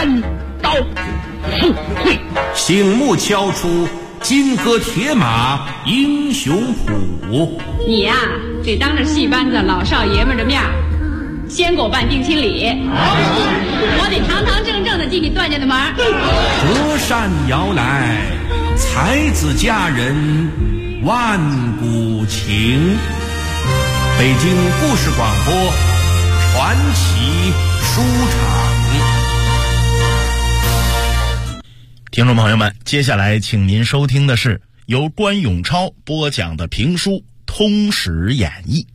单刀赴会。 醒目敲出金戈铁马英雄谱。 你呀，得当着戏班子老少爷们的面先给我办定亲礼，我得堂堂正正的进你段家的门。 折扇摇来，才子佳人万古情。北京故事广播传奇书场。 听众朋友们，接下来请您收听的是由关永超播讲的评书《通史演义》。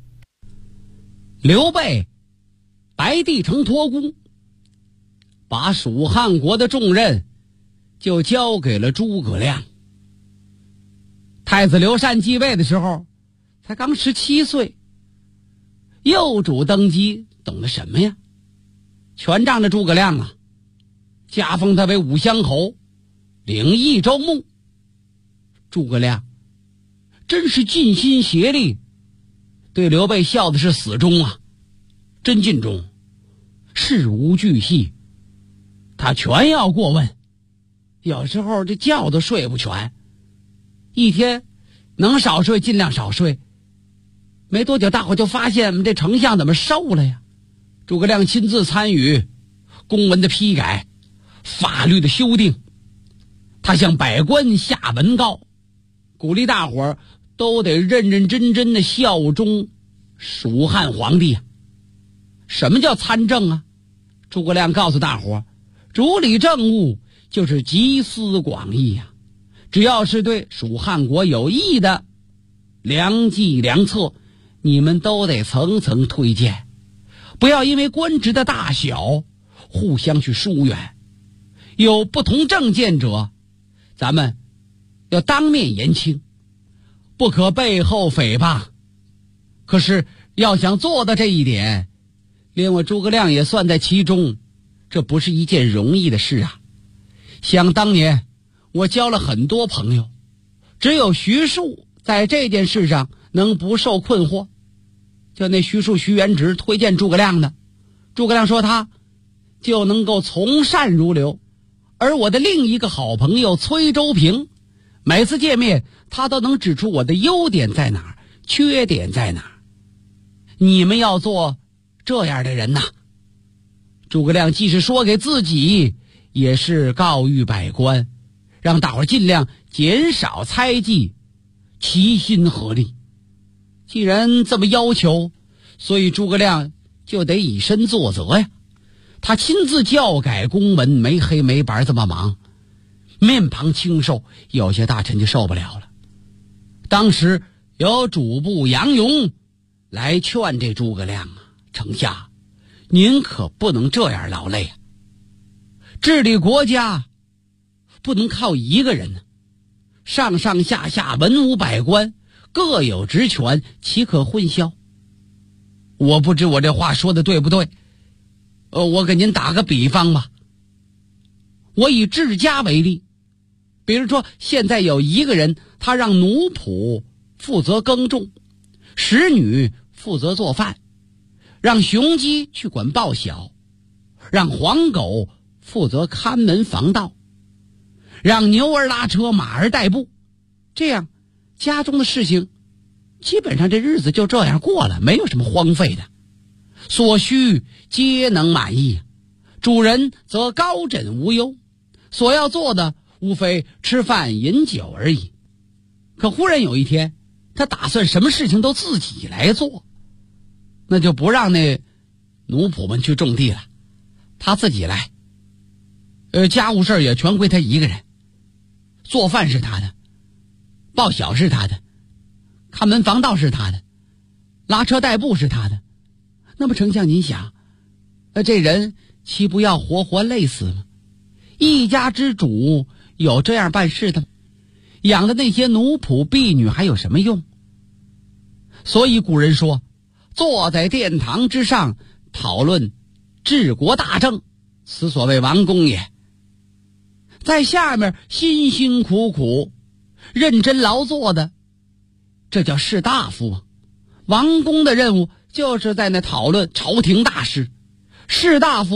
刘备白帝城托孤，把蜀汉国的重任就交给了诸葛亮。太子刘禅继位的时候才刚17岁，幼主登基，懂得什么呀？权杖的诸葛亮啊，加封他为武乡侯，领益州牧。诸葛亮真是尽心竭力，对刘备效的是死忠啊，真尽忠，事无巨细他全要过问。有时候这觉都睡不全，一天能少睡尽量少睡。没多久，大伙就发现我们这丞相怎么瘦了呀？诸葛亮亲自参与公文的批改，法律的修订，他向百官下文告，鼓励大伙儿都得认认真真的效忠蜀汉皇帝啊。什么叫参政啊？诸葛亮告诉大伙儿，主理政务就是集思广益呀，只要是对蜀汉国有益的良计良策，你们都得层层推荐，不要因为官职的大小互相去疏远。有不同政见者，咱们要当面言清，不可背后诽谤。可是要想做到这一点，连我诸葛亮也算在其中，这不是一件容易的事啊。想当年我交了很多朋友，只有徐庶在这件事上能不受困惑。就那徐庶徐元直推荐诸葛亮的，诸葛亮说他就能够从善如流。而我的另一个好朋友崔周平，每次见面他都能指出我的优点在哪儿，缺点在哪儿。你们要做这样的人呐。诸葛亮既是说给自己，也是告谕百官，让大伙尽量减少猜忌，齐心合力。既然这么要求，所以诸葛亮就得以身作则呀。他亲自校改公文，没黑没白这么忙，面庞清瘦，有些大臣就受不了了。当时有主簿杨勇来劝这诸葛亮啊，丞相，您可不能这样劳累啊，治理国家不能靠一个人呢，上上下下文武百官各有职权，岂可混淆？我不知我这话说的对不对，我给您打个比方吧。我以治家为例，比如说现在有一个人，他让奴仆负责耕种，使女负责做饭，让雄鸡去管报晓，让黄狗负责看门防盗，让牛儿拉车，马儿代步。这样家中的事情基本上这日子就这样过了，没有什么荒废的，所需皆能满意，主人则高枕无忧，所要做的无非吃饭饮酒而已。可忽然有一天，他打算什么事情都自己来做，那就不让那奴仆们去种地了，他自己来。家务事也全归他一个人，做饭是他的，报晓是他的，看门防盗是他的，拉车代步是他的。那么丞相您想，这人岂不要活活累死吗？一家之主有这样办事的吗？养的那些奴仆婢女还有什么用？所以古人说，坐在殿堂之上讨论治国大政，此所谓王公也。在下面辛辛苦苦认真劳作的，这叫士大夫啊。王公的任务就是在那讨论朝廷大事，士大夫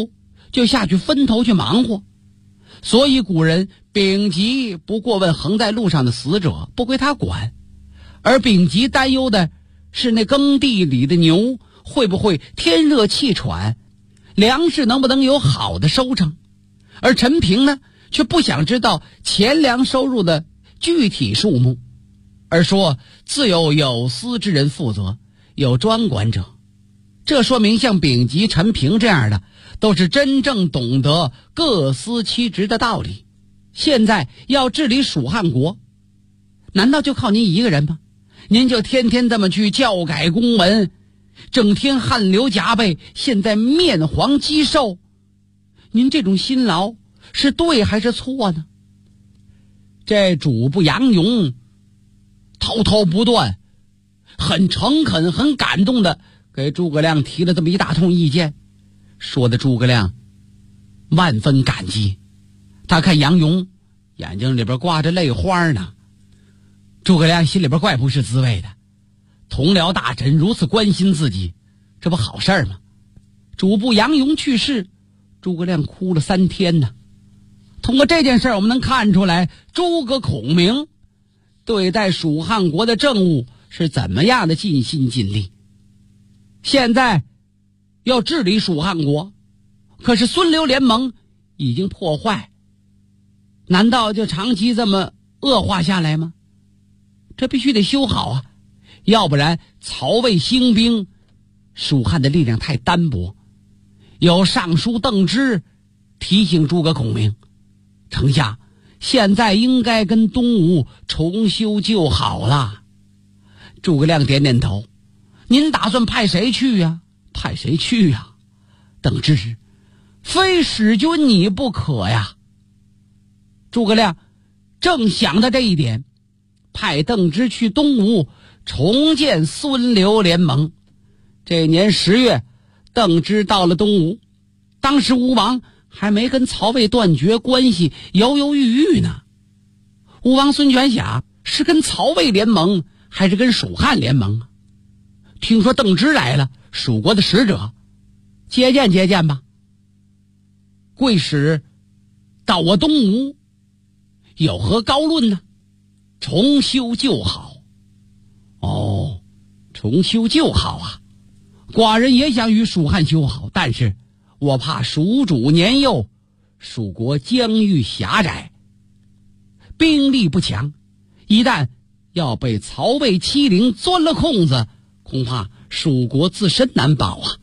就下去分头去忙活。所以古人丙吉不过问横在路上的死者，不归他管，而丙吉担忧的是那耕地里的牛会不会天热气喘，粮食能不能有好的收成。而陈平呢，却不想知道钱粮收入的具体数目，而说自有司之人负责，有专管者。这说明像丙吉、陈平这样的都是真正懂得各司其职的道理。现在要治理蜀汉国，难道就靠您一个人吗？您就天天这么去教改公文，整天汗流浃背，现在面黄肌瘦，您这种辛劳是对还是错呢？这主簿杨勇滔滔不断，很诚恳很感动的给诸葛亮提了这么一大通意见，说的诸葛亮万分感激。他看杨勇眼睛里边挂着泪花呢，诸葛亮心里边怪不是滋味的。同僚大臣如此关心自己，这不好事吗？主簿杨勇去世，诸葛亮哭了3天呢。通过这件事我们能看出来诸葛孔明对待蜀汉国的政务是怎么样的尽心尽力。现在要治理蜀汉国，可是孙刘联盟已经破坏，难道就长期这么恶化下来吗？这必须得修好啊，要不然曹魏兴兵，蜀汉的力量太单薄。有尚书邓芝提醒诸葛孔明，丞相现在应该跟东吴重修旧好了。诸葛亮点点头，您打算派谁去呀？派谁去呀？邓芝，非使君你不可呀。诸葛亮正想到这一点，派邓芝去东吴重建孙刘联盟。这年10月，邓芝到了东吴，当时吴王还没跟曹魏断绝关系，犹犹豫豫呢。吴王孙权想，是跟曹魏联盟还是跟蜀汉联盟？听说邓芝来了，蜀国的使者，接见接见吧。贵使到我东吴，有何高论呢？重修旧好。哦，重修旧好啊！寡人也想与蜀汉修好，但是我怕蜀主年幼，蜀国疆域狭窄，兵力不强，一旦要被曹魏欺凌钻了空子，恐怕蜀国自身难保啊。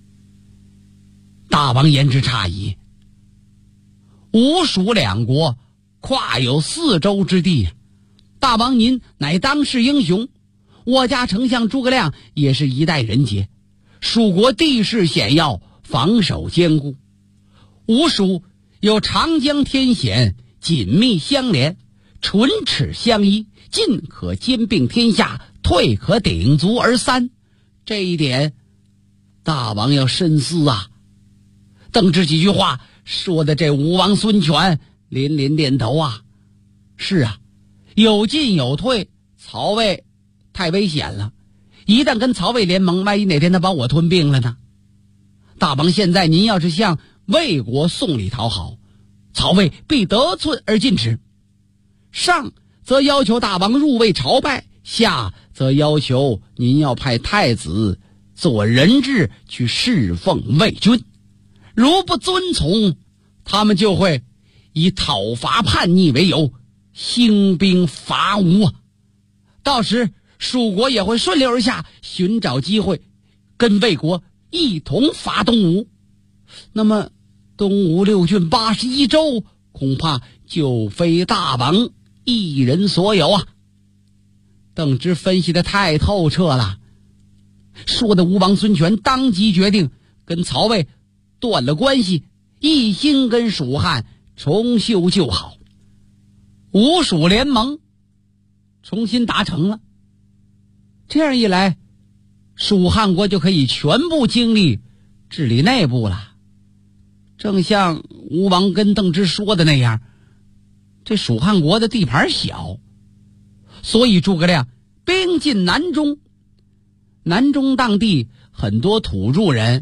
大王言之差矣，吴蜀两国跨有4州之地，大王您乃当世英雄，我家丞相诸葛亮也是一代人杰。蜀国地势险要，防守坚固，吴蜀有长江天险，紧密相连，唇齿相依，进可兼并天下，退可鼎足而三。这一点大王要深思啊。邓芝几句话说的这吴王孙权连连点头啊。是啊，有进有退，曹魏太危险了，一旦跟曹魏联盟，万一哪天他把我吞并了呢？大王现在您要是向魏国送礼讨好，曹魏必得寸而进尺。上则要求大王入魏朝拜，下则要求您要派太子做人质去侍奉魏军。如不遵从，他们就会以讨伐叛逆为由兴兵伐吴啊。到时蜀国也会顺流而下，寻找机会跟魏国一同伐东吴。那么东吴6郡81州恐怕就非大王一人所有啊。邓芝分析的太透彻了，说的吴王孙权当即决定跟曹魏断了关系，一心跟蜀汉重修旧好。吴蜀联盟重新达成了，这样一来，蜀汉国就可以全部精力治理内部了。正像吴王跟邓芝说的那样，这蜀汉国的地盘小，所以诸葛亮兵进南中。南中当地很多土著人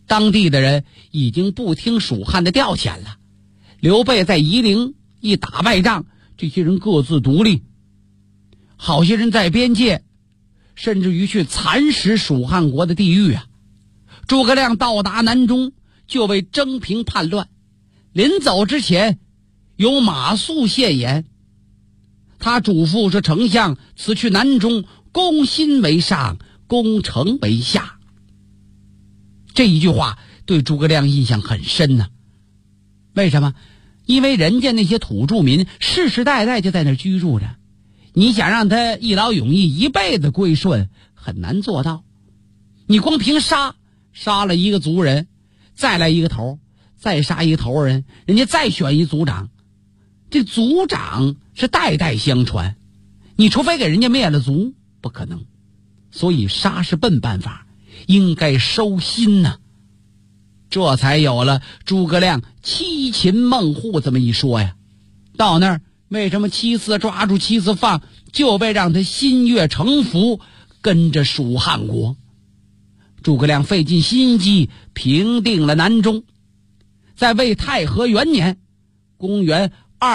当地的人已经不听蜀汉的调遣了。刘备在夷陵一打败仗，这些人各自独立，好些人在边界甚至于去蚕食蜀汉国的地域啊。诸葛亮到达南中，就为征平叛乱。临走之前，由马谡献言，他嘱咐说：“丞相此去南中，攻心为上，攻城为下。”这一句话对诸葛亮印象很深呢。为什么？因为人家那些土著民世世代代就在那儿居住着，你想让他一劳永逸一辈子归顺，很难做到。你光凭杀了一个族人，再来一个头，再杀一个头人，人家再选一族长，这族长是代代相传，你除非给人家灭了族，不可能。所以杀是笨办法，应该收心呢。这才有了诸葛亮七擒孟获这么一说呀。到那儿为什么7次抓住7次放，就为让他心悦诚服，跟着蜀汉国。诸葛亮费尽心机平定了南中，在魏太和元年，公元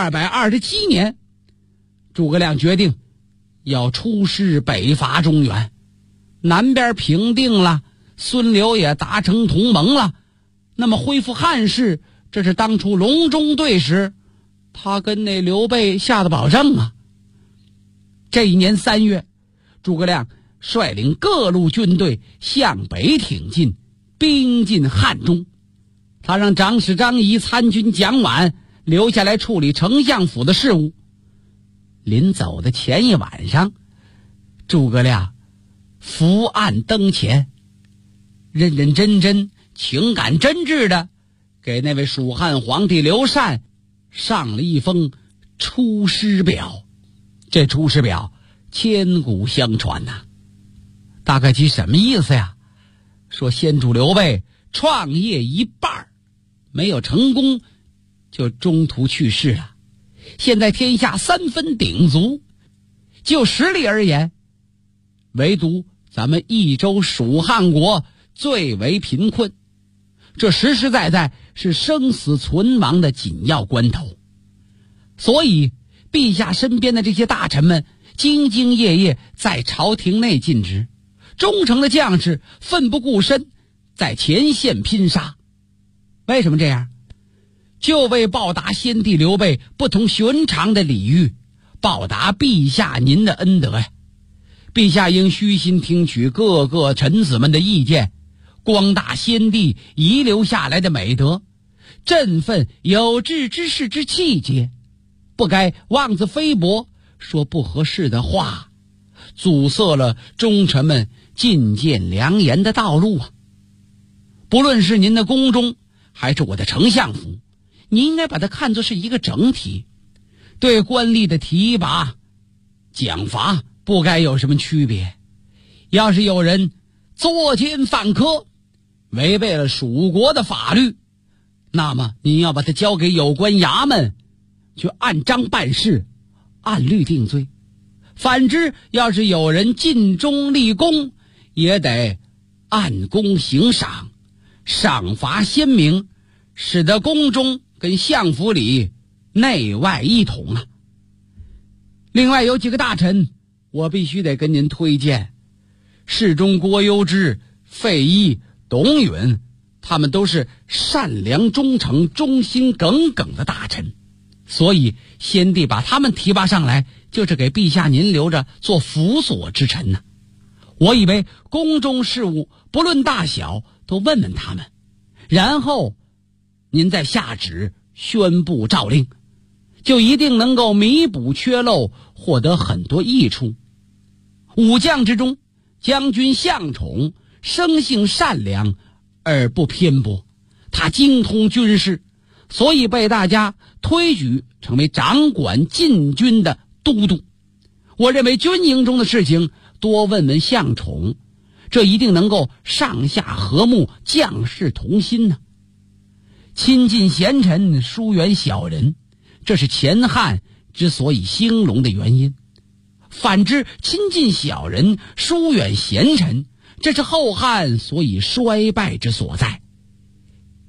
227年，诸葛亮决定要出师北伐中原。南边平定了，孙刘也达成同盟了，那么恢复汉室，这是当初隆中对时他跟那刘备下的保证啊。这一年3月，诸葛亮率领各路军队向北挺进，兵进汉中。他让长史张仪、参军蒋琬留下来处理丞相府的事务。临走的前一晚上，诸葛亮伏案灯前，认认真真、情感真挚的给那位蜀汉皇帝刘禅上了一封出师表。这出师表千古相传呐，大概其什么意思呀？说先主刘备创业一半没有成功，就中途去世了。现在天下3分鼎足，就实力而言，唯独咱们益州蜀汉国最为贫困，这实实在在是生死存亡的紧要关头。所以陛下身边的这些大臣们兢兢业业在朝廷内尽职，忠诚的将士奋不顾身在前线拼杀。为什么这样？就为报答先帝刘备不同寻常的礼遇，报答陛下您的恩德呀。陛下应虚心听取各个臣子们的意见，光大先帝遗留下来的美德，振奋有志之士之气节，不该妄自菲薄，说不合适的话，阻塞了忠臣们进谏良言的道路啊。不论是您的宫中还是我的丞相府，你应该把它看作是一个整体，对官吏的提拔奖罚不该有什么区别。要是有人作奸犯科，违背了蜀国的法律，那么您要把它交给有关衙门去按章办事，按律定罪。反之，要是有人尽忠立功，也得按功行赏，赏罚鲜明，使得宫中跟相府里内外一统啊。另外有几个大臣我必须得跟您推荐，侍中郭攸之、费祎、董允，他们都是善良忠诚、忠心耿耿的大臣，所以先帝把他们提拔上来，就是给陛下您留着做辅佐之臣呢。我以为宫中事务不论大小都问问他们，然后您再下旨宣布诏令，就一定能够弥补缺漏，获得很多益处。武将之中，将军向宠生性善良而不偏颇，他精通军事，所以被大家推举成为掌管禁军的都督。我认为军营中的事情多问问向宠，这一定能够上下和睦，将士同心呢。亲近贤臣，疏远小人，这是前汉之所以兴隆的原因。反之，亲近小人，疏远贤臣，这是后汉所以衰败之所在。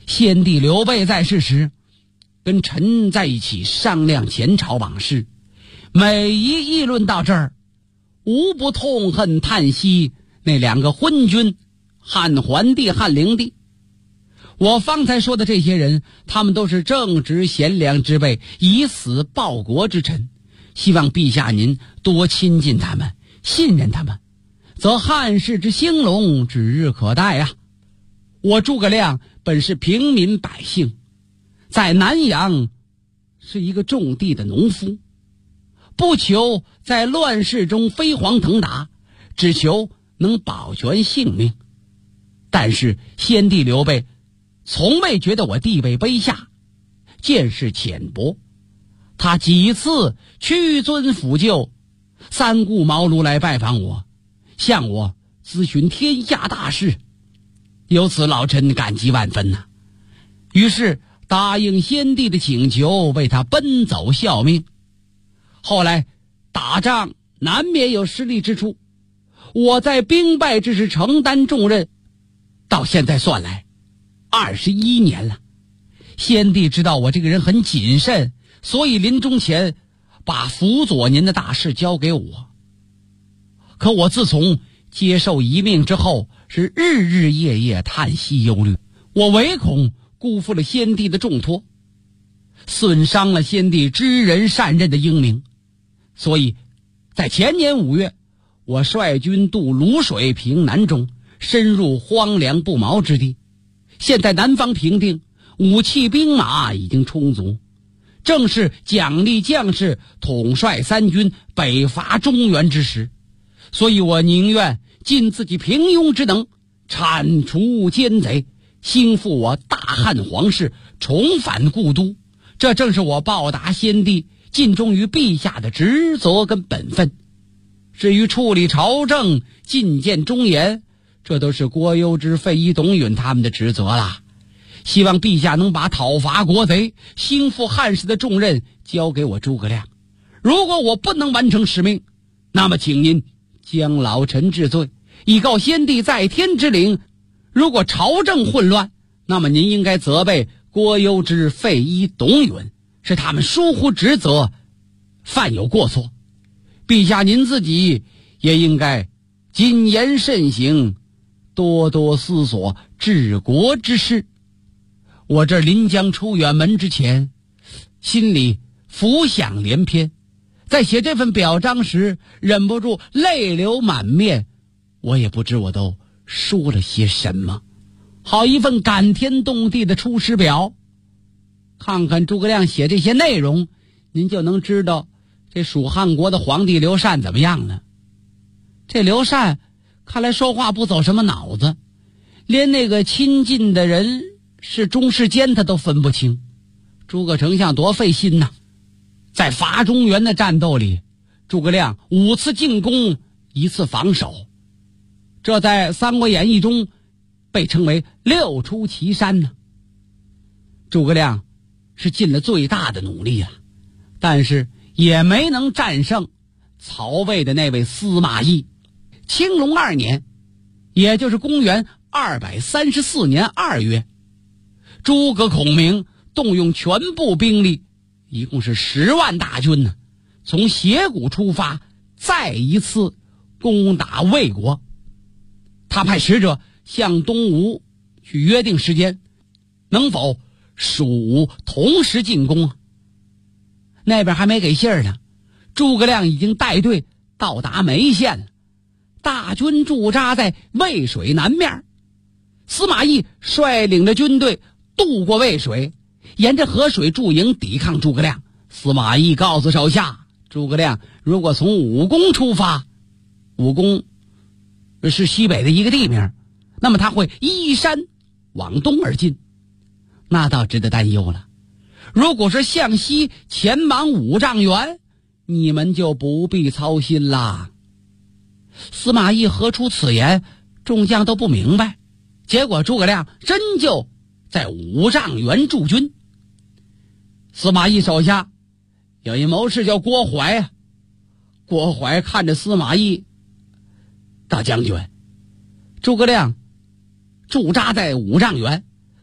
先帝刘备在世时，跟臣在一起商量前朝往事，每一议论到这儿，无不痛恨叹息那两个昏君，汉桓帝、汉灵帝。我方才说的这些人，他们都是正直贤良之辈，以死报国之臣，希望陛下您多亲近他们，信任他们，则汉室之兴隆指日可待啊！我诸葛亮本是平民百姓，在南阳是一个种地的农夫，不求在乱世中飞黄腾达，只求能保全性命。但是先帝刘备从未觉得我地位卑下，见识浅薄，他几次屈尊抚旧，三顾茅庐来拜访我，向我咨询天下大事，由此老臣感激万分呐。于是答应先帝的请求，为他奔走效命。后来打仗难免有失利之处，我在兵败之时承担重任，到现在算来21年了。先帝知道我这个人很谨慎，所以临终前把辅佐您的大事交给我。可我自从接受遗命之后，是日日夜夜叹息忧虑，我唯恐辜负了先帝的重托，损伤了先帝知人善任的英名。所以在前年5月，我率军渡泸水平南中，深入荒凉不毛之地。现在南方平定，武器兵马已经充足，正是奖励将士统帅三军北伐中原之时。所以我宁愿尽自己平庸之能，铲除奸贼，兴复我大汉皇室，重返故都。这正是我报答先帝，尽忠于陛下的职责跟本分。至于处理朝政、进谏忠言，这都是郭攸之、费祎、董允他们的职责啦。希望陛下能把讨伐国贼、兴复汉室的重任交给我诸葛亮。如果我不能完成使命，那么请您将老臣治罪，以告先帝在天之灵。如果朝政混乱，那么您应该责备郭攸之、费祎、董允，是他们疏忽职责，犯有过错。陛下您自己也应该谨言慎行，多多思索治国之事。我这临将出远门之前，心里浮想联翩，在写这份表彰时忍不住泪流满面。我也不知我都说了些什么，好一份感天动地的出师表。看看诸葛亮写这些内容，您就能知道这蜀汉国的皇帝刘禅怎么样了。这刘禅看来说话不走什么脑子，连那个亲近的人是忠是奸他都分不清。诸葛丞相多费心呐！在伐中原的战斗里，诸葛亮5次进攻，1次防守，这在《三国演义》中被称为6出祁山呢。诸葛亮是尽了最大的努力了，但是也没能战胜曹魏的那位司马懿。青龙2年，也就是公元234年2月，诸葛孔明动用全部兵力，一共是10万大军呢，从斜谷出发，再一次攻打魏国。他派使者向东吴去约定时间，能否蜀吴同时进攻啊？那边还没给信儿呢，诸葛亮已经带队到达眉县了，大军驻扎在渭水南面。司马懿率领着军队渡过渭水，沿着河水驻营抵抗诸葛亮。司马懿告诉手下，诸葛亮如果从武功出发，武功是西北的一个地名，那么他会依山往东而进，那倒值得担忧了。如果是向西前往5丈原，你们就不必操心啦。司马懿何出此言，众将都不明白。结果诸葛亮真就在5丈原驻军。司马懿手下有一谋士叫郭淮啊，郭淮看着司马懿，大将军，诸葛亮驻扎在5丈原，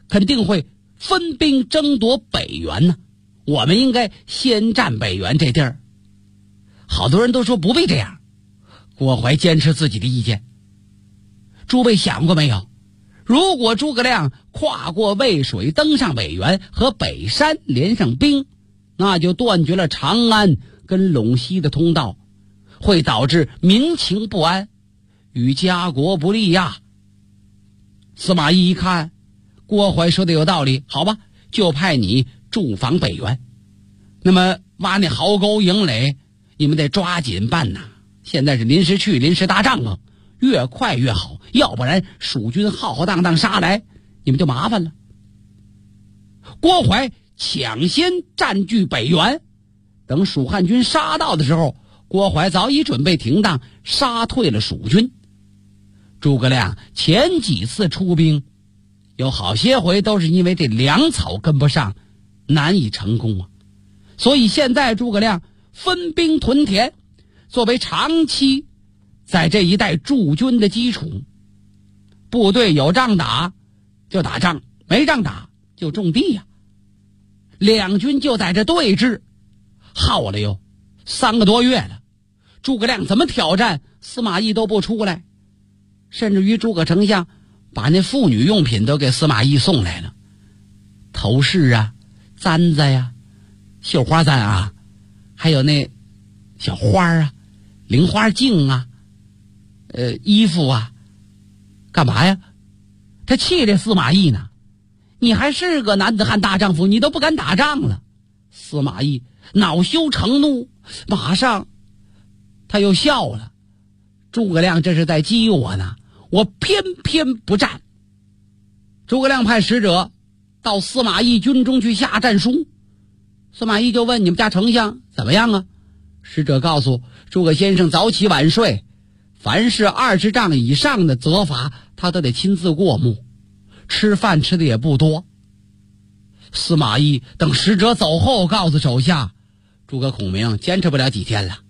肯定会分兵争夺北原呢。我们应该先占北原这地儿。好多人都说不必这样，郭淮坚持自己的意见。诸位想过没有，如果诸葛亮跨过渭水登上北原，和北山连上兵，那就断绝了长安跟陇西的通道，会导致民情不安，与家国不利呀。司马懿一看郭淮说的有道理，好吧，就派你驻防北原。那么挖那壕沟营垒，你们得抓紧办呐。现在是临时去临时打仗啊，越快越好，要不然蜀军浩浩荡荡杀来，你们就麻烦了。郭淮抢先占据北原，等蜀汉军杀到的时候，郭淮早已准备停当，杀退了蜀军。诸葛亮前几次出兵，有好些回都是因为这粮草跟不上，难以成功啊。所以现在诸葛亮分兵屯田，作为长期在这一带驻军的基础。部队有仗打就打仗，没仗打就种地呀。两军就在这对峙，耗了有3个多月了。诸葛亮怎么挑战，司马懿都不出来，甚至于诸葛丞相把那妇女用品都给司马懿送来了，头饰啊、簪子呀、绣花簪啊，还有那小花啊、菱花镜啊、衣服啊，干嘛呀？他气这司马懿呢，你还是个男子汉大丈夫，你都不敢打仗了。司马懿恼羞成怒，马上他又笑了。诸葛亮这是在激我呢，我偏偏不战。诸葛亮派使者到司马懿军中去下战书，司马懿就问你们家丞相怎么样啊？使者告诉诸葛先生早起晚睡，凡是20丈以上的责罚他都得亲自过目，吃饭吃的也不多。司马懿等使者走后告诉手下，诸葛孔明坚持不了几天了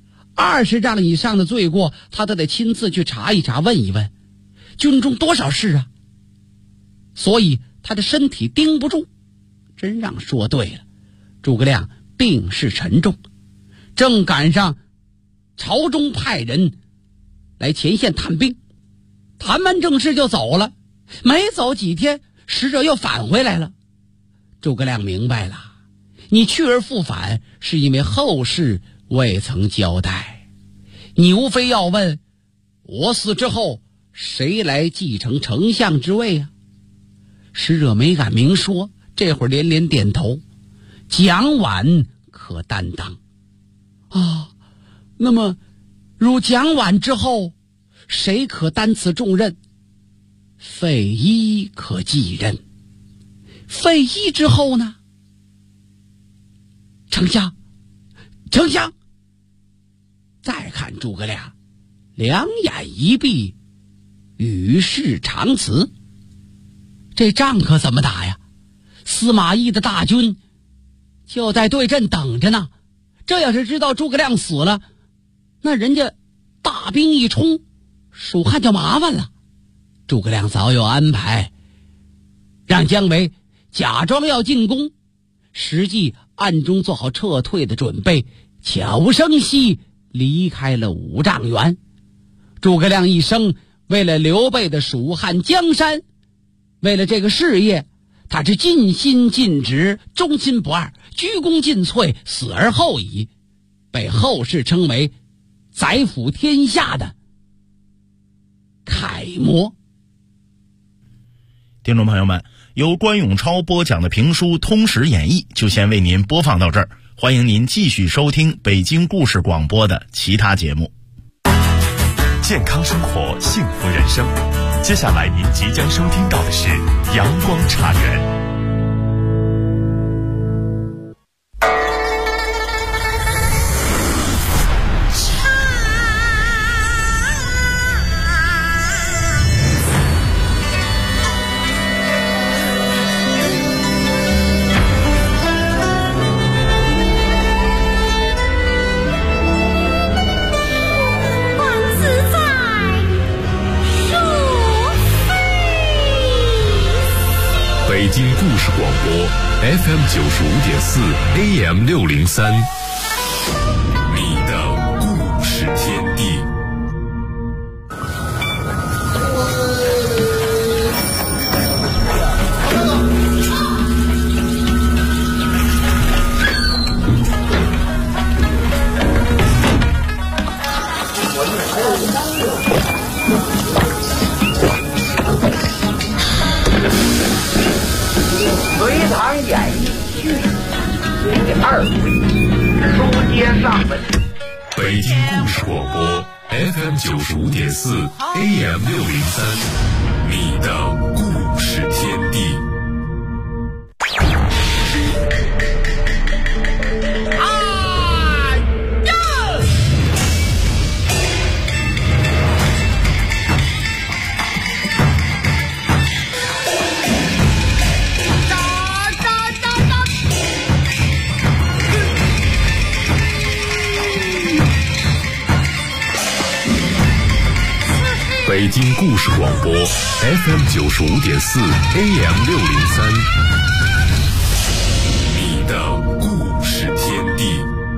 ，20丈以上的罪过他都得亲自去查一查，问一问军中多少事啊。所以他的身体盯不住。真让说对了，诸葛亮病势沉重，正赶上朝中派人来前线探兵，谈完正事就走了，没走几天使者又返回来了。诸葛亮明白了，你去而复返是因为后事未曾交代，你无非要问我死之后谁来继承丞相之位啊？使者没敢明说，这会儿连连点头，蒋琬可担当啊。那么如蒋琬之后，谁可担此重任？费祎可继任。费祎之后呢？丞相。再看诸葛亮，两眼一闭，与世长辞。这仗可怎么打呀？司马懿的大军就在对阵等着呢。这要是知道诸葛亮死了，那人家大兵一冲，蜀汉就麻烦了。诸葛亮早有安排，让姜维假装要进攻，实际暗中做好撤退的准备，悄无声息离开了5丈原。诸葛亮一生为了刘备的蜀汉江山，为了这个事业，他是尽心尽职，忠心不二，鞠躬尽瘁，死而后已，被后世称为宰辅天下的楷模。 听众朋友们，由关永超播讲的评书《通史演义》就先为您播放到这儿，欢迎您继续收听北京故事广播的其他节目。 健康生活，幸福人生。接下来您即将收听到的是阳光茶园。北京故事广播 FM95.4 AM603， 你的故事天地。 隋唐演义序第2回，书接上文。 北京故事广播 FM95.4 AM603， 你的故事天地。北京故事广播 FM95.4 AM603， 你的故事天地。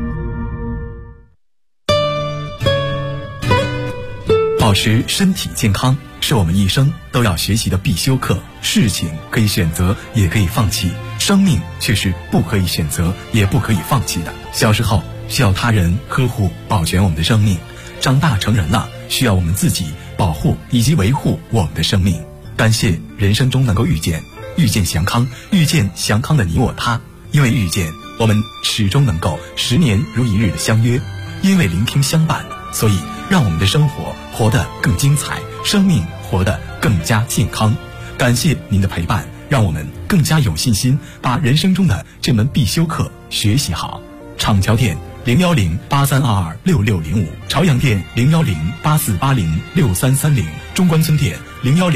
保持身体健康是我们一生都要学习的必修课。事情可以选择，也可以放弃，生命却是不可以选择，也不可以放弃的。小时候需要他人呵护保全我们的生命，长大成人了需要我们自己保护以及维护我们的生命。感谢人生中能够遇见祥康，遇见祥康的你我他。因为遇见，我们始终能够10年如一日的相约；因为聆听相伴，所以让我们的生活活得更精彩，生命活得更加健康。感谢您的陪伴，让我们更加有信心把人生中的这门必修课学习好。厂桥店01083226605，朝阳店01084806330，中关村店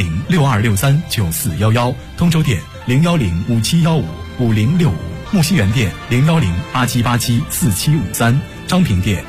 01062639411，通州店01057155065，木樨园店01087874753，昌平店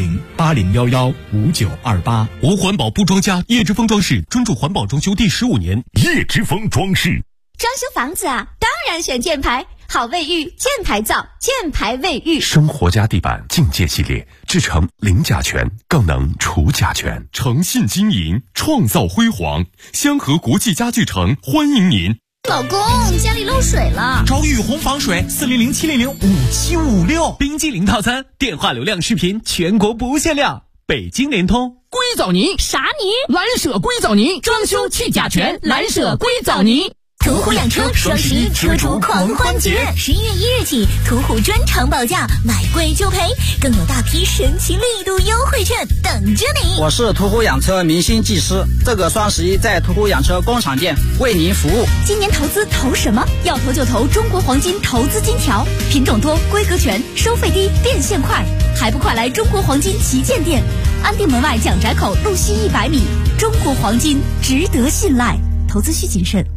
01080115928。 无环保不装家，叶之峰装饰专注环保装修第15年。 叶之峰装饰装修房子啊，当然选箭牌，好卫浴，箭牌造，箭牌卫浴。 生活家地板境界系列，制成零甲醛，更能除甲醛。 诚信经营，创造辉煌。香河国际家具城欢迎您。 老公，家里漏水了， 找雨虹防水，400-700-5756。 冰激凌套餐，电话流量视频全国不限量。北京联通。 硅藻泥啥泥？ 蓝舍硅藻泥，装修去甲醛，蓝舍硅藻泥。 途虎养车双11车主狂欢节，11月1日起，途虎专场保价，买贵就赔，更有大批神奇力度优惠券等着你。 我是途虎养车明星技师，这个双11在途虎养车工厂店为您服务。 今年投资投什么？要投就投中国黄金投资金条，品种多，规格全，收费低，变现快，还不快来中国黄金旗舰店？安定门外蒋宅口路西100米，中国黄金值得信赖，投资需谨慎。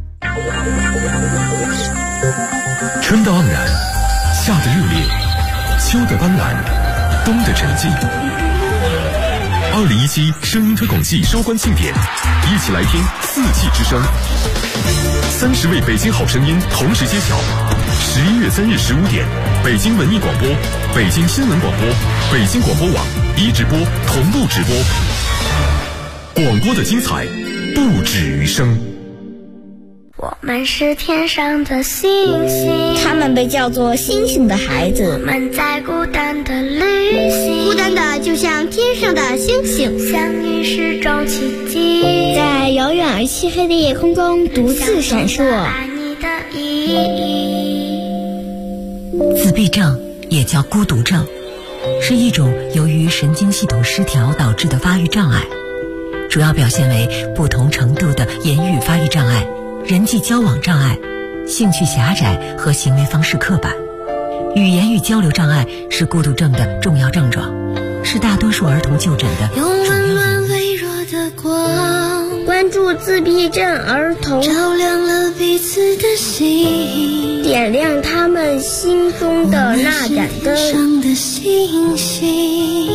春的盎然，夏的热烈，秋的斑斓，冬的沉寂。2017声音推广季收官庆典，一起来听4季之声。30位北京好声音同时揭晓。11月3日15点，北京文艺广播、北京新闻广播、北京广播网一直播同步直播。广播的精彩不止于声。 我们是天上的星星， 他们被叫做星星的孩子。 我们在孤单的旅行， 孤单的就像天上的星星， 相遇是种奇迹， 在遥远而漆黑的夜空中独自闪烁。 爱你的意义。 自闭症也叫孤独症，是一种由于神经系统失调导致的发育障碍，主要表现为不同程度的言语发育障碍、人际交往障碍、兴趣狭窄和行为方式刻板。语言与交流障碍是孤独症的重要症状，是大多数儿童就诊的主要原因。 用温暖微弱的光， 关注自闭症儿童， 照亮了彼此的心， 点亮他们心中的那盏灯。 上的星星。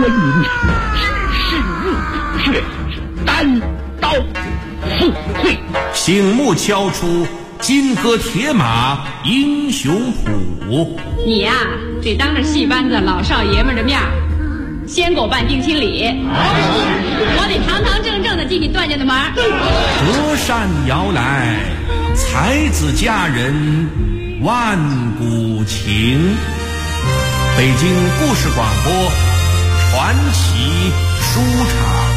文明，只是热血，单刀赴会。 醒目敲出金戈铁马英雄谱。 你呀，得当着戏班子老少爷们的面先给我办定亲礼，我得堂堂正正的进你段家的门。 德善摇来，才子佳人万古情。北京故事广播传奇书场。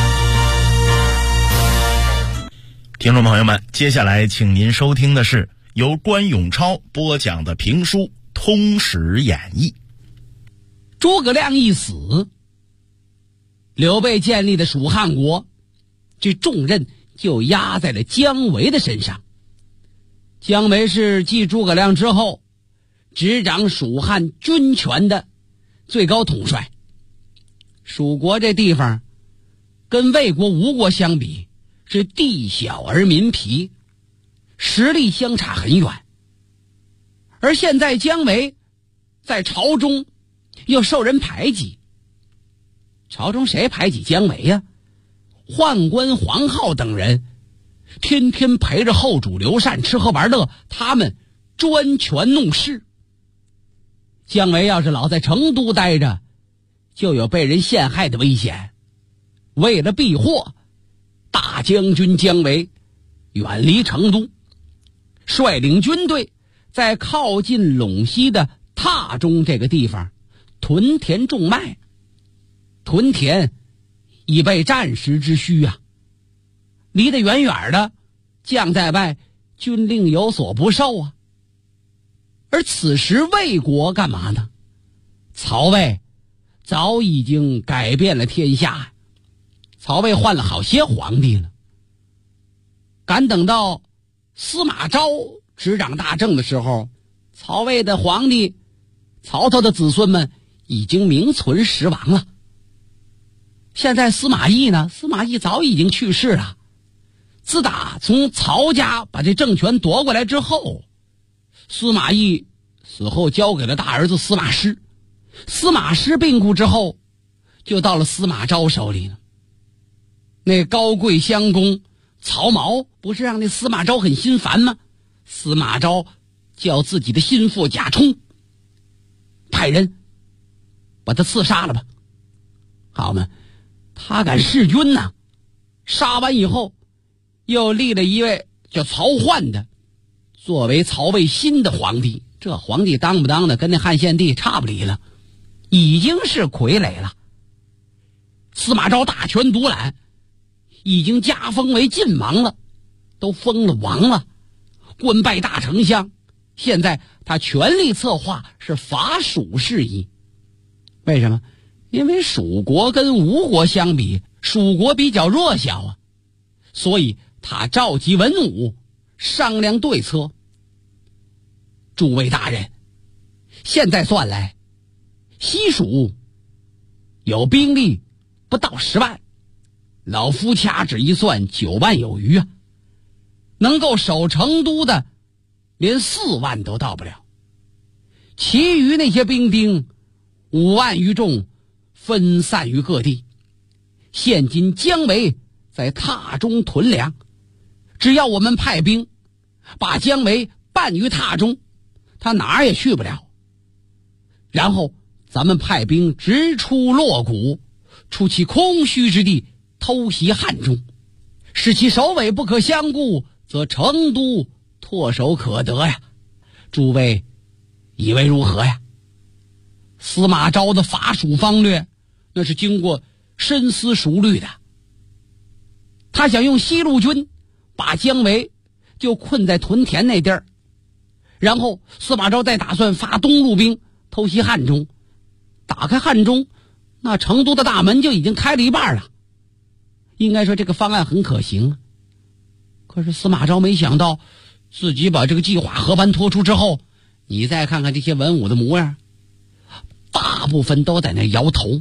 听众朋友们，接下来请您收听的是由关永超播讲的评书《通史演义》。 诸葛亮一死，刘备建立的蜀汉国，这重任就压在了姜维的身上。姜维是继诸葛亮之后执掌蜀汉军权的最高统帅。蜀国这地方跟魏国、吴国相比，是地小而民疲，实力相差很远。而现在姜维在朝中又受人排挤，朝中谁排挤姜维呀？宦官黄皓等人天天陪着后主刘禅吃喝玩乐，他们专权弄事。姜维要是老在成都待着，就有被人陷害的危险。为了避祸，大将军姜维远离成都，率领军队在靠近陇西的榻中这个地方屯田种麦。屯田以备战时之需啊，离得远远的，将在外，军令有所不受啊。而此时魏国干嘛呢？曹魏早已经改变了天下，曹魏换了好些皇帝了。赶等到司马昭执掌大政的时候，曹魏的皇帝曹操的子孙们已经名存实亡了。现在司马懿呢？司马懿早已经去世了。自打从曹家把这政权夺过来之后，司马懿死后交给了大儿子司马师。司马师病故之后，就到了司马昭手里了。那高贵襄公曹髦不是让那司马昭很心烦吗？司马昭叫自己的心腹贾充派人把他刺杀了吧。好嘛，他敢弑君呢。杀完以后又立了一位叫曹奂的作为曹魏新的皇帝。这皇帝当不当的跟那汉献帝差不离了，已经是傀儡了。司马昭大权独揽，已经加封为晋王了，都封了王了，官拜大丞相。现在他全力策划是伐蜀事宜。为什么？因为蜀国跟吴国相比，蜀国比较弱小啊，所以他召集文武商量对策。诸位大人，现在算来，西蜀有兵力不到10万，老夫掐指一算，9万有余啊。能够守成都的连4万都到不了，其余那些兵丁5万余众分散于各地。现今姜维在榻中屯粮，只要我们派兵把姜维办于榻中，他哪儿也去不了。然后咱们派兵直出洛谷，出其空虚之地，偷袭汉中，使其首尾不可相顾，则成都唾手可得呀。诸位以为如何呀？司马昭的伐蜀方略那是经过深思熟虑的。他想用西路军把姜维就困在屯田那地儿，然后司马昭再打算发东路兵偷袭汉中。打开汉中，那成都的大门就已经开了一半了。应该说这个方案很可行。可是司马昭没想到，自己把这个计划和盘托出之后，你再看看这些文武的模样，大部分都在那摇头。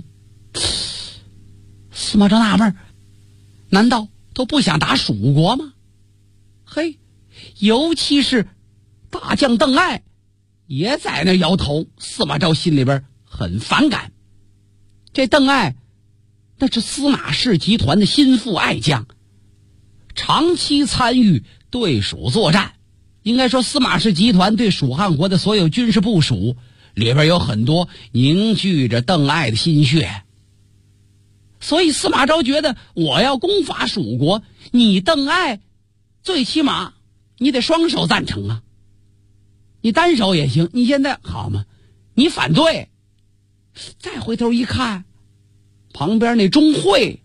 司马昭纳闷，难道都不想打蜀国吗？嘿，尤其是大将邓艾也在那摇头。司马昭心里边很反感。 这邓艾那是司马氏集团的心腹爱将，长期参与对蜀作战。应该说司马氏集团对蜀汉国的所有军事部署里边有很多凝聚着邓艾的心血。所以司马昭觉得，我要攻伐蜀国，你邓艾最起码你得双手赞成啊，你单手也行，你现在好吗？你反对。再回头一看，旁边那钟会，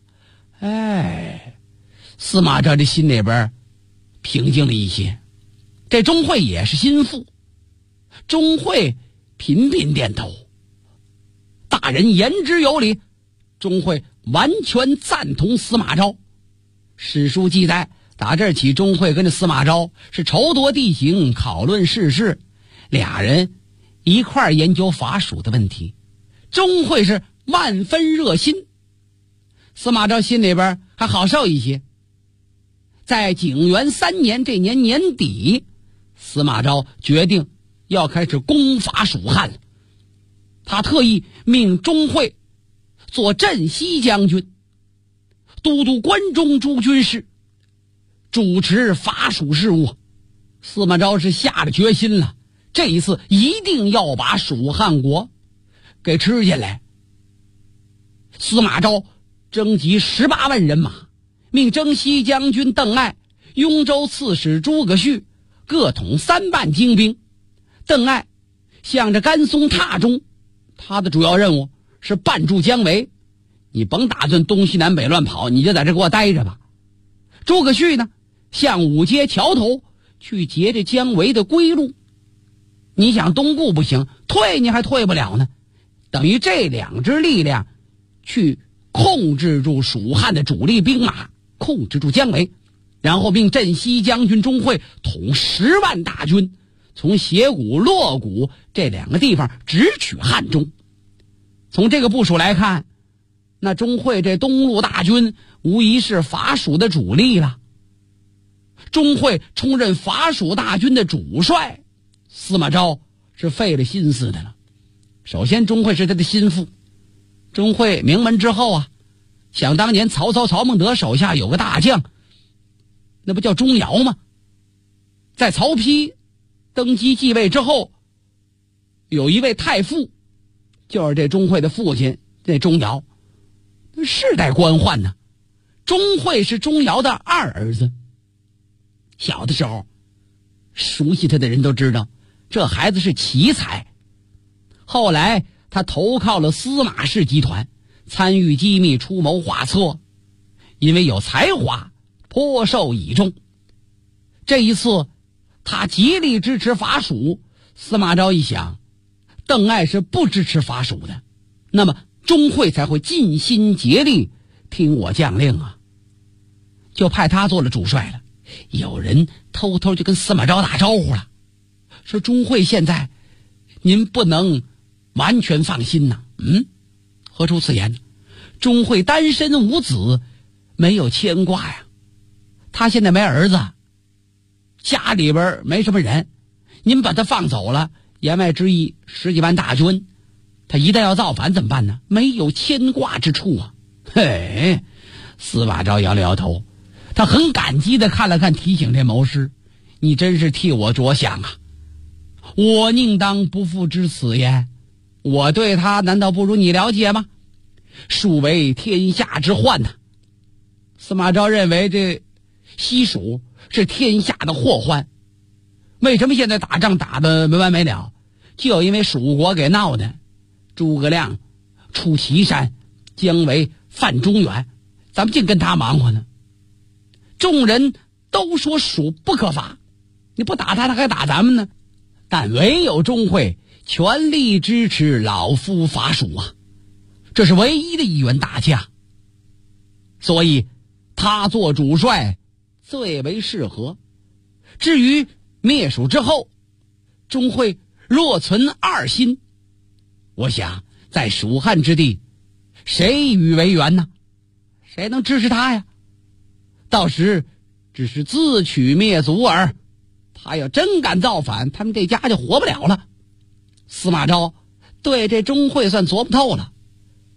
司马昭这心里边平静了一些。这钟会也是心腹，钟会频频点头，大人言之有理，钟会完全赞同司马昭。史书记载，打这儿起，钟会跟着司马昭是筹夺地形，讨论世事，俩人一块儿研究伐蜀的问题。钟会是万分热心，司马昭心里边还好受一些。在景元3年这年年底，司马昭决定要开始攻伐蜀汉了。他特意命钟会做镇西将军，都督关中诸军事，主持伐蜀事务。司马昭是下了决心了，这一次一定要把蜀汉国给吃下来。司马昭征集18万人马，命征西将军邓艾、雍州刺史诸葛绪各统3万精兵。邓艾向着甘松踏中，他的主要任务是绊住姜维，你甭打算东西南北乱跑，你就在这给我待着吧。诸葛绪呢，向武街桥头去截着姜维的归路。你想东顾不行，退你还退不了呢，等于这两支力量去控制住蜀汉的主力兵马，控制住姜维，然后命镇西将军钟会统10万大军，从斜谷、洛谷这2个地方直取汉中。从这个部署来看，那钟会这东路大军无疑是伐蜀的主力了。钟会充任伐蜀大军的主帅，司马昭是费了心思的了。首先钟会是他的心腹，钟会名门之后啊，想当年曹操曹孟德手下有个大将，那不叫钟繇吗？在曹丕登基继位之后，有一位太傅，就是这钟会的父亲，这钟繇，世代官宦呢。钟会是钟繇的二儿子，小的时候熟悉他的人都知道，这孩子是奇才。后来他投靠了司马氏集团，参与机密，出谋划策，因为有才华，颇受倚重。这一次他极力支持伐蜀，司马昭一想，邓艾是不支持伐蜀的，那么钟会才会尽心竭力听我将令啊，就派他做了主帅了。有人偷偷就跟司马昭打招呼了，说钟会现在您不能完全放心呐。何出此言？钟会单身无子，没有牵挂呀。他现在没儿子，家里边没什么人，您把他放走了，言外之意10几万大军，他一旦要造反怎么办呢？没有牵挂之处啊。嘿，司马昭摇了摇头，他很感激地看了看提醒这谋士，你真是替我着想啊，我宁当不负之此也。我对他难道不如你了解吗？蜀为天下之患呐。司马昭认为这西蜀是天下的祸患。为什么现在打仗打得没完没了？就因为蜀国给闹的。诸葛亮出祁山，姜维犯中原，咱们净跟他忙活呢。众人都说蜀不可伐，你不打他，他还打咱们呢。但唯有钟会全力支持老夫伐蜀啊，这是唯一的一员大将，所以他做主帅最为适合。至于灭蜀之后，钟会若存二心，我想在蜀汉之地，谁与为援呢？谁能支持他呀？到时只是自取灭族耳。他要真敢造反，他们这家就活不了了。司马昭对这钟会算琢磨透了，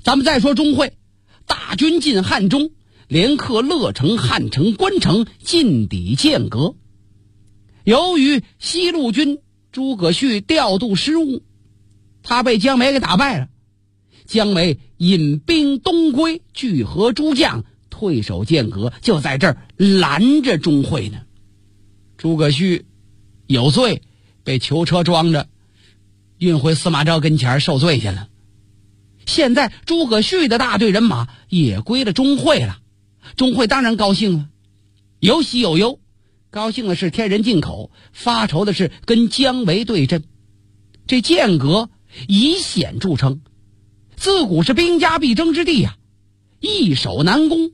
咱们再说钟会，大军进汉中，连克乐城、汉城、关城，进抵剑阁。由于西路军诸葛绪调度失误，他被姜维给打败了。姜维引兵东归，聚合诸将，退守剑阁，就在这儿拦着钟会呢。诸葛绪有罪，被囚车装着运回司马昭跟前受罪去了。现在诸葛绪的大队人马也归了钟会了，钟会当然高兴了，有喜有忧。高兴的是天人进口，发愁的是跟姜维对阵。这剑阁以险著称，自古是兵家必争之地呀，易守难攻。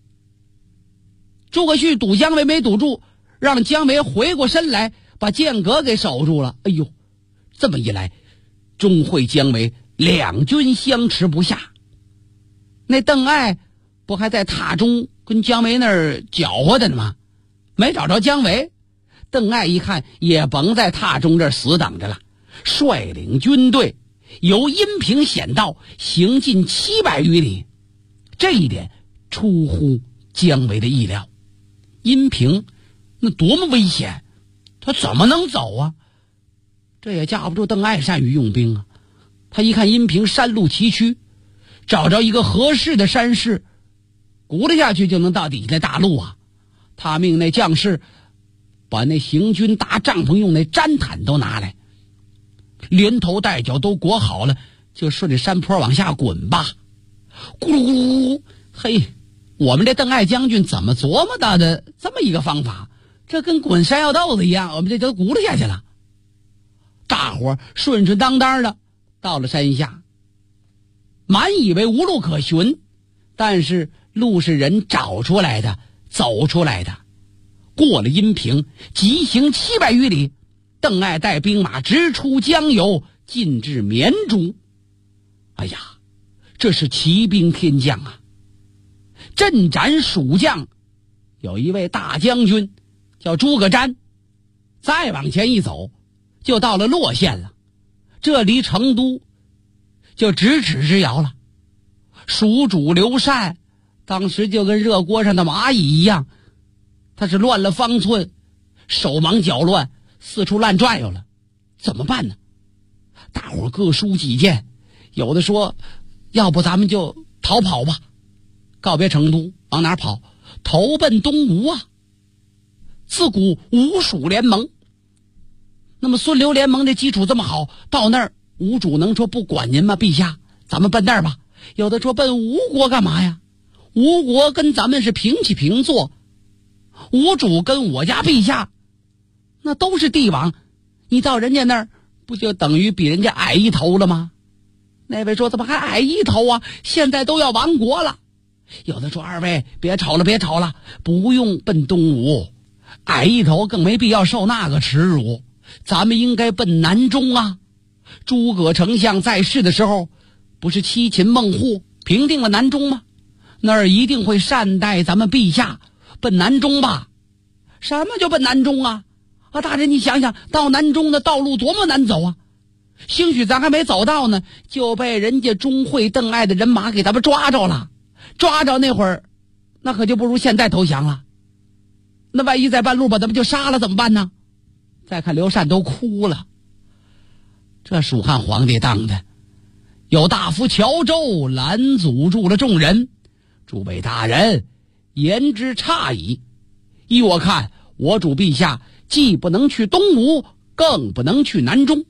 诸葛绪堵姜维没堵住，让姜维回过身来把剑阁给守住了。哎呦，这么一来，钟会姜维两军相持不下。那邓艾不还在榻中跟姜维那儿搅和的呢吗？没找着姜维，邓艾一看也甭在榻中这儿死等着了，率领军队由阴平险道行进700余里。这一点出乎姜维的意料。阴平那多么危险，他怎么能走啊？这也架不住邓艾善于用兵啊。他一看阴平山路崎岖，找着一个合适的山势，轱辘下去就能到底下那大路啊。他命那将士把那行军搭帐篷用那毡毯都拿来，连头带脚都裹好了，就顺着山坡往下滚吧。咕噜咕噜，嘿，我们这邓艾将军怎么琢磨到的这么一个方法？这跟滚山药豆子一样，我们这就轱辘下去了。大伙顺顺当当的到了山下，满以为无路可寻，但是路是人找出来的，走出来的。过了阴平，急行700余里，邓艾带兵马直出江油，进至绵竹。哎呀，这是奇兵天将啊！阵斩蜀将有一位大将军叫诸葛瞻，再往前一走就到了洛县了，这离成都就咫尺之遥了。蜀主刘禅当时就跟热锅上的蚂蚁一样，他是乱了方寸，手忙脚乱，四处乱转悠了。怎么办呢？大伙各抒己见，有的说要不咱们就逃跑吧，告别成都，往哪儿跑？投奔东吴啊！自古吴蜀联盟，那么孙刘联盟的基础这么好，到那儿吴主能说不管您吗？陛下，咱们奔那儿吧。有的说奔吴国干嘛呀？吴国跟咱们是平起平坐，吴主跟我家陛下那都是帝王，你到人家那儿不就等于比人家矮一头了吗？那位说怎么还矮一头啊？现在都要亡国了。有的说二位别吵了别吵了，不用奔东吴，矮一头更没必要受那个耻辱，咱们应该奔南中啊。诸葛丞相在世的时候不是七擒孟获平定了南中吗？那儿一定会善待咱们陛下，奔南中吧。什么就奔南中啊？大人你想想，到南中的道路多么难走啊！兴许咱还没走到呢，就被人家钟会邓艾的人马给咱们抓着了。抓着那会儿，那可就不如现在投降了。那万一在半路把咱们就杀了怎么办呢？再看刘禅都哭了。这蜀汉皇帝当的，有大夫乔州拦阻住了众人。诸位大人，言之差矣。依我看，我主陛下既不能去东吴，更不能去南中。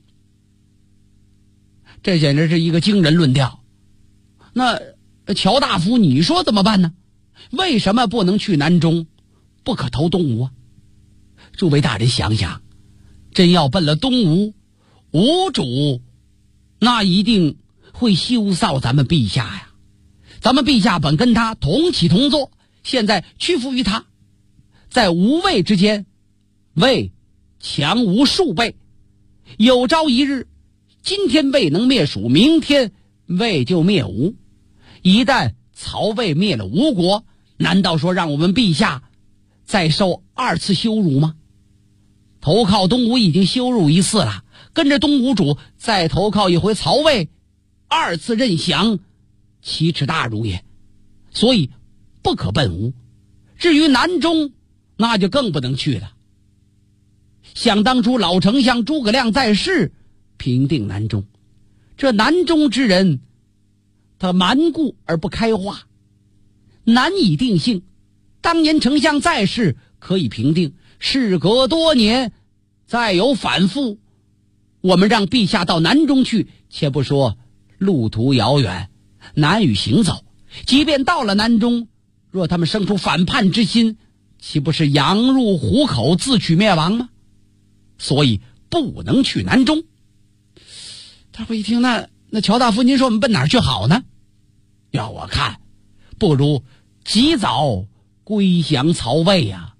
这简直是一个惊人论调。那乔大夫你说怎么办呢？为什么不能去南中，不可投东吴啊？诸位大人想想，真要奔了东吴，吴主那一定会羞臊咱们陛下呀。咱们陛下本跟他同起同坐，现在屈服于他，在吴魏之间，魏强吴数倍。有朝一日，今天魏能灭蜀，明天魏就灭吴。一旦曹魏灭了吴国，难道说让我们陛下再受2次羞辱吗？投靠东吴已经羞辱1次了，跟着东吴主再投靠一回曹魏，2次认降， 奇耻大辱也，所以不可奔吴。至于南中，那就更不能去了。想当初老丞相诸葛亮在世，平定南中，这南中之人，他蛮固而不开化，难以定性。当年丞相在世可以平定，事隔多年再有反复，我们让陛下到南中去，且不说路途遥远难以行走，即便到了南中，若他们生出反叛之心，岂不是羊入虎口，自取灭亡吗？所以不能去南中。大伙一听，那乔大夫，您说我们奔哪儿去好呢？要我看，不如及早归降曹魏呀！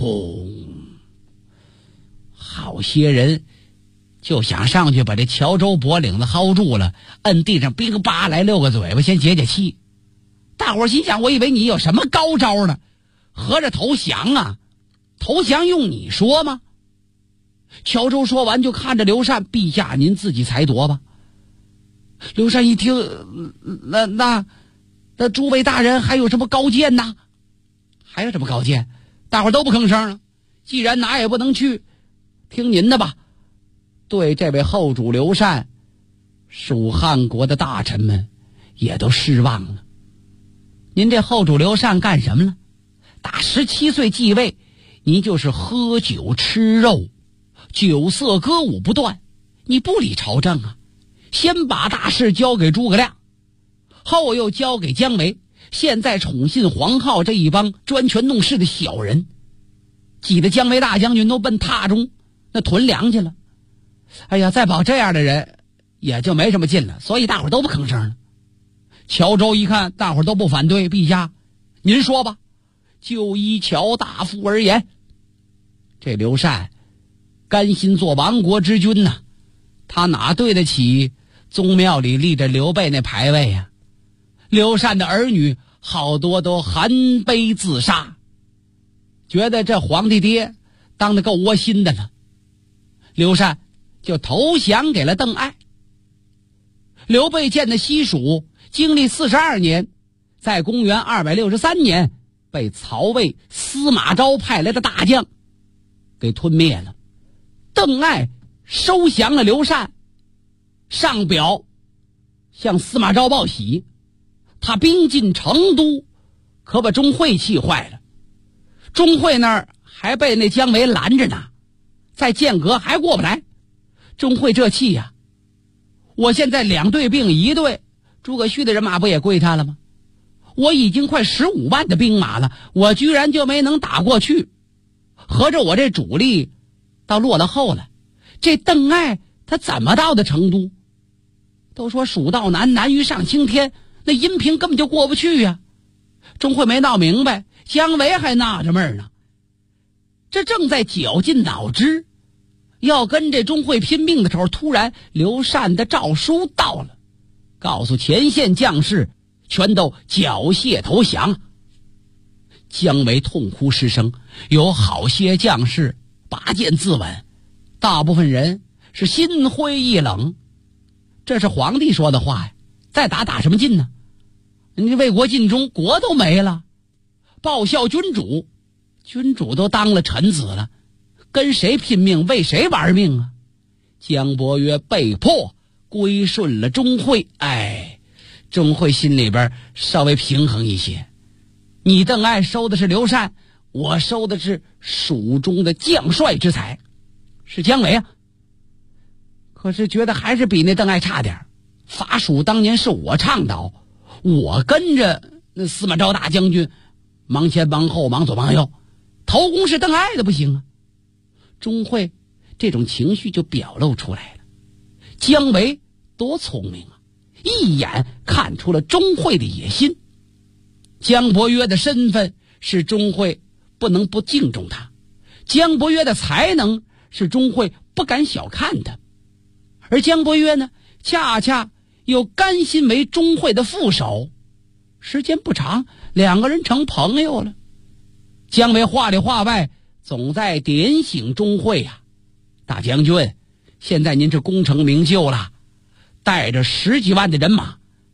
好些人就想上去把这乔州脖领子薅住了，摁地上冰叭来6个嘴巴，先解解气。大伙心想，我以为你有什么高招呢，合着投降啊？投降用你说吗？乔州说完就看着刘禅，陛下您自己裁夺吧。刘禅一听，那诸位大人还有什么高见呢？还有什么高见？大伙都不吭声了。既然哪也不能去，听您的吧。对这位后主刘禅，蜀汉国的大臣们也都失望了。您这后主刘禅干什么了？打17岁继位，您就是喝酒吃肉，酒色歌舞不断，你不理朝政啊。先把大事交给诸葛亮，后又交给姜维，现在宠信黄皓这一帮专权弄事的小人，挤得姜维大将军都奔榻中那囤粮去了。哎呀，再保这样的人也就没什么劲了，所以大伙都不吭声了。乔州一看大伙都不反对，陛下您说吧，就依乔大夫而言。这刘禅甘心做亡国之君呐，他哪对得起宗庙里立着刘备那牌位呀？刘禅的儿女好多都含悲自杀，觉得这皇帝爹当得够窝心的了。刘禅就投降给了邓艾。刘备建的西蜀经历42年，在公元263年被曹魏司马昭派来的大将给吞灭了。邓艾收降了刘禅，上表向司马昭报喜。他兵进成都，可把钟会气坏了。钟会那儿还被那姜维拦着呢，在剑阁还过不来。钟会这气呀，我现在2队并1队，诸葛绪的人马不也归他了吗？我已经快15万的兵马了，我居然就没能打过去，合着我这主力倒落了后了。这邓艾他怎么到的成都？都说蜀道难，难于上青天，那阴平根本就过不去呀。钟会没闹明白，姜维还纳着闷呢。这正在绞尽脑汁要跟这钟会拼命的时候，突然刘禅的诏书到了，告诉前线将士全都缴械投降。姜维痛哭失声，有好些将士拔剑自刎，大部分人是心灰意冷。这是皇帝说的话呀，再打什么劲呢？你为国尽忠，国都没了，报效君主，君主都当了臣子了，跟谁拼命，为谁玩命啊？姜伯约被迫归顺了钟会。钟会心里边稍微平衡一些。你邓艾收的是刘禅，我收的是蜀中的将帅之才，是姜维啊。可是觉得还是比那邓艾差点。伐蜀当年是我倡导，我跟着那司马昭大将军忙前忙后，忙左忙右，头功是邓艾的不行啊。钟会这种情绪就表露出来了。姜维多聪明啊，一眼看出了钟会的野心。姜伯约的身份是钟会不能不敬重他，姜伯约的才能是钟会不敢小看他，而姜伯约呢，恰恰又甘心为钟会的副手。时间不长，2个人成朋友了。姜维话里话外总在点醒钟会呀，大将军，现在您这功成名就了，带着10几万的人马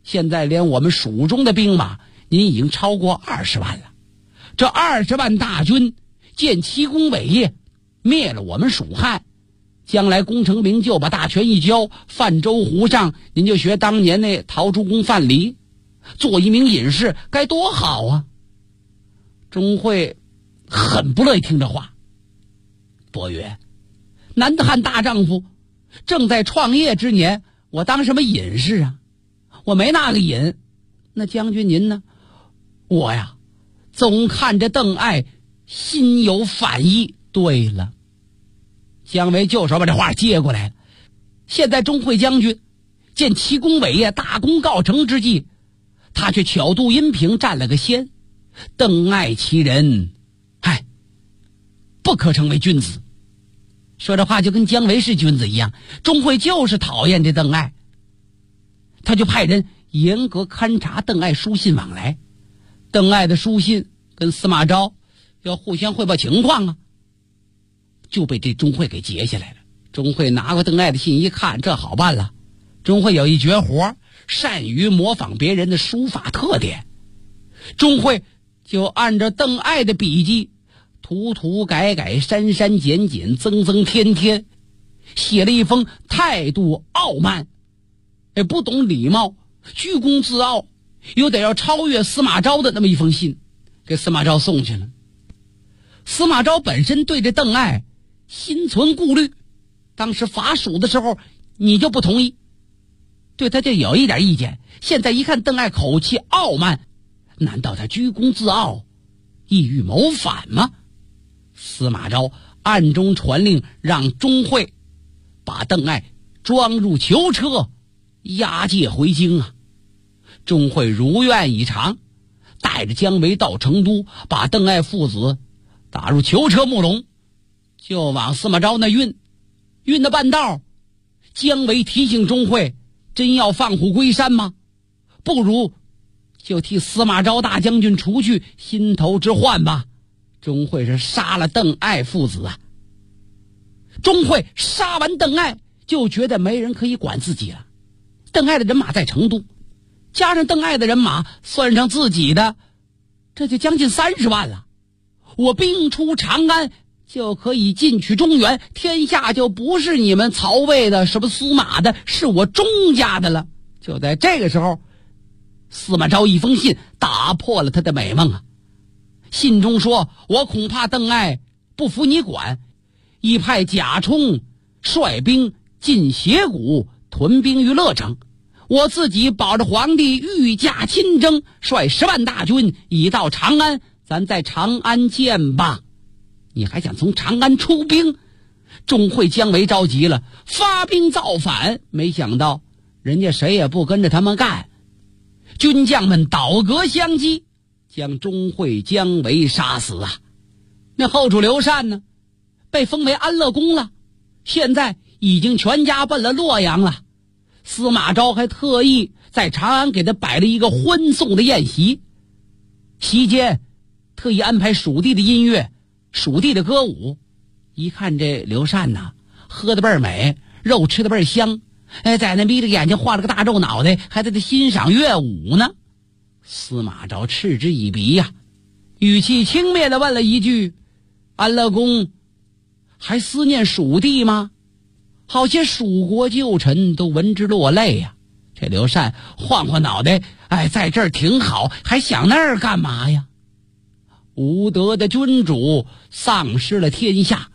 现在连我们蜀中的兵马，您已经超过20万了。这20万大军建奇功伟业，灭了我们蜀汉，将来功成名就，把大权一交，泛舟湖上，您就学当年那陶朱公范蠡，做一名隐士，该多好啊！钟会很不乐意听这话。伯爵，南汉大丈夫正在创业之年，我当什么隐士啊？我没那个瘾。那将军您呢？我呀，总看着邓艾心有反意。对了，姜维就手把这话接过来了。现在钟会将军见奇功伟业，大功告成之际，他却巧渡阴平，占了个先。邓艾其人，不可成为君子。说这话就跟姜维是君子一样，钟会就是讨厌这邓艾，他就派人严格勘察邓艾书信往来。邓艾的书信跟司马昭要互相汇报情况啊，就被这钟会给截下来了。钟会拿过邓艾的信一看，这好办了。钟会有一绝活，善于模仿别人的书法特点。钟会就按照邓艾的笔迹，涂涂改改，删删减减，增增添添，写了一封态度傲慢，不懂礼貌，居功自傲，有点要超越司马昭的那么一封信，给司马昭送去了。司马昭本身对这邓艾心存顾虑，当时伐蜀的时候你就不同意，对他就有一点意见。现在一看邓艾口气傲慢，难道他居功自傲，意欲谋反吗？司马昭暗中传令，让钟会把邓艾装入囚车，押解回京啊。钟会如愿以偿，带着姜维到成都，把邓艾父子打入囚车木笼，就往司马昭那运。运到半道，姜维提醒钟会，真要放虎归山吗？不如就替司马昭大将军除去心头之患吧。钟会是杀了邓艾父子啊。钟会杀完邓艾，就觉得没人可以管自己了。邓艾的人马在成都，加上邓艾的人马，算上自己的，这就将近30万了。我兵出长安，就可以进取中原，天下就不是你们曹魏的，什么司马的，是我钟家的了。就在这个时候，司马昭一封信打破了他的美梦啊。信中说，我恐怕邓艾不服你管，已派贾充率兵进斜谷，屯兵于乐城。我自己保着皇帝御驾亲征，率10万大军已到长安，咱在长安见吧。你还想从长安出兵？钟会姜维着急了，发兵造反。没想到人家谁也不跟着他们干，军将们倒戈相击，将钟会姜维杀死啊。那后主刘禅呢，被封为安乐公了，现在已经全家奔了洛阳了。司马昭还特意在长安给他摆了一个欢送的宴席，席间特意安排蜀地的音乐，蜀地的歌舞。一看这刘禅呐，喝得倍儿美，肉吃得倍儿香，在那眯着眼睛画了个大肉脑袋，还在这欣赏乐舞呢。司马昭嗤之以鼻呀，语气轻蔑地问了一句，安乐公还思念蜀地吗？好些蜀国旧臣都闻之落泪呀。这刘禅晃晃脑袋，在这儿挺好，还想那儿干嘛呀？无德的君主丧失了天下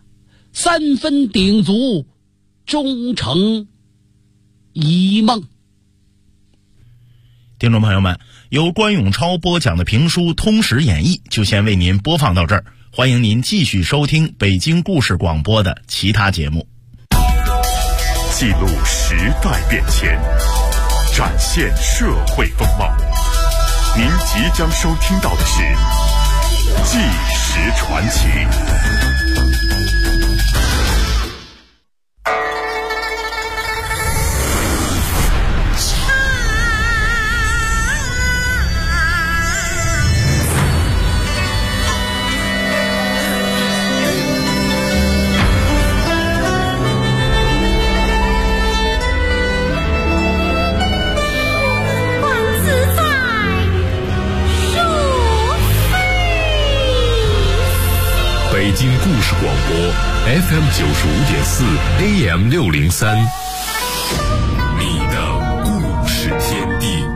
，3分鼎足，终成一梦。 听众朋友们，由关永超播讲的评书《通史演义》就先为您播放到这儿，欢迎您继续收听北京故事广播的其他节目。 记录时代变迁，展现社会风貌。您即将收听到的是《纪实传奇》。 光故事广播 FM 95.4 AM 603，你的故事天地。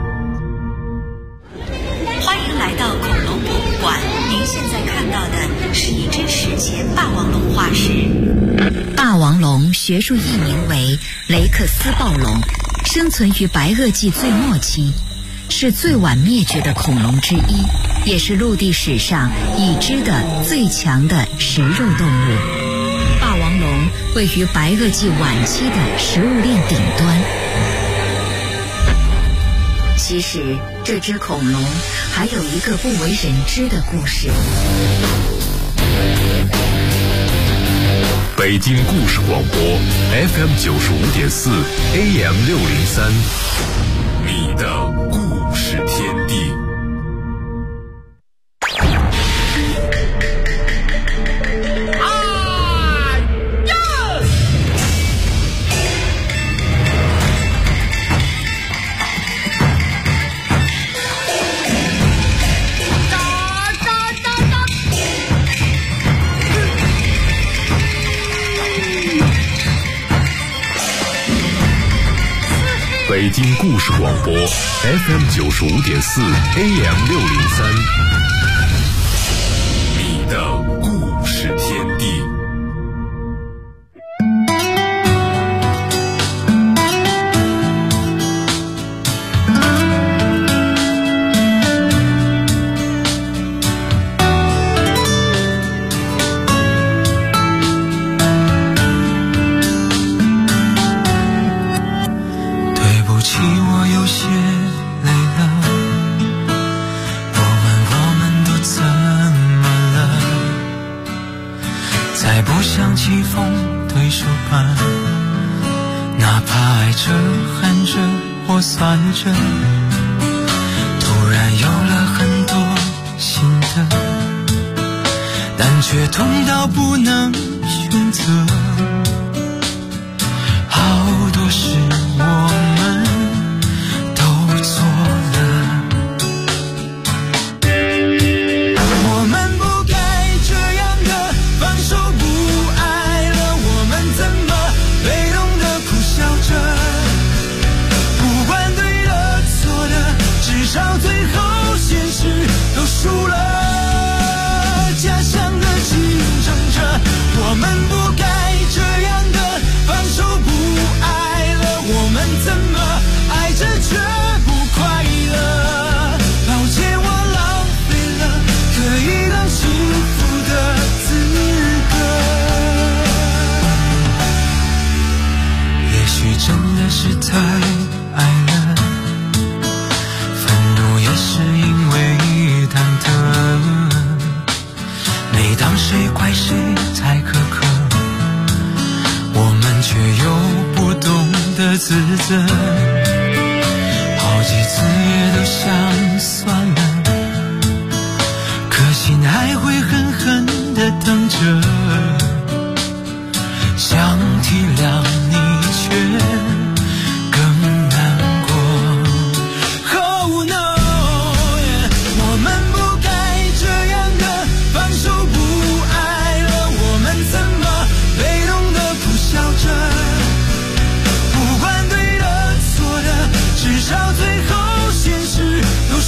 欢迎来到恐龙博物馆，您现在看到的是一只史前霸王龙化石。霸王龙学术译名为雷克斯暴龙，生存于白垩纪最末期，是最晚灭绝的恐龙之一，也是陆地史上已知的最强的食肉动物。霸王龙位于白垩纪晚期的食物链顶端。其实这只恐龙还有一个不为人知的故事。 北京故事广播 FM 95.4 AM 603，你的故事天地。北京故事广播 FM 95.4 AM 603，你的故事天地。 起风对手般，哪怕爱着恨着或算着，突然有了很多新的，但却痛到不能选择。好多事我们都做了，我们不该这样的放手不爱了，我们怎么被动的苦笑着，不管对的错的，至少最后现实都输了，假象的竞争着，我们不该这样的放手不爱了，我们怎么爱着却不快乐，抱歉我浪费了可以当幸福的资格，也许真的是太爱了，愤怒也是因为忐忑，每当谁怪谁太苛刻，我们却又不懂得自责，好几次也都想死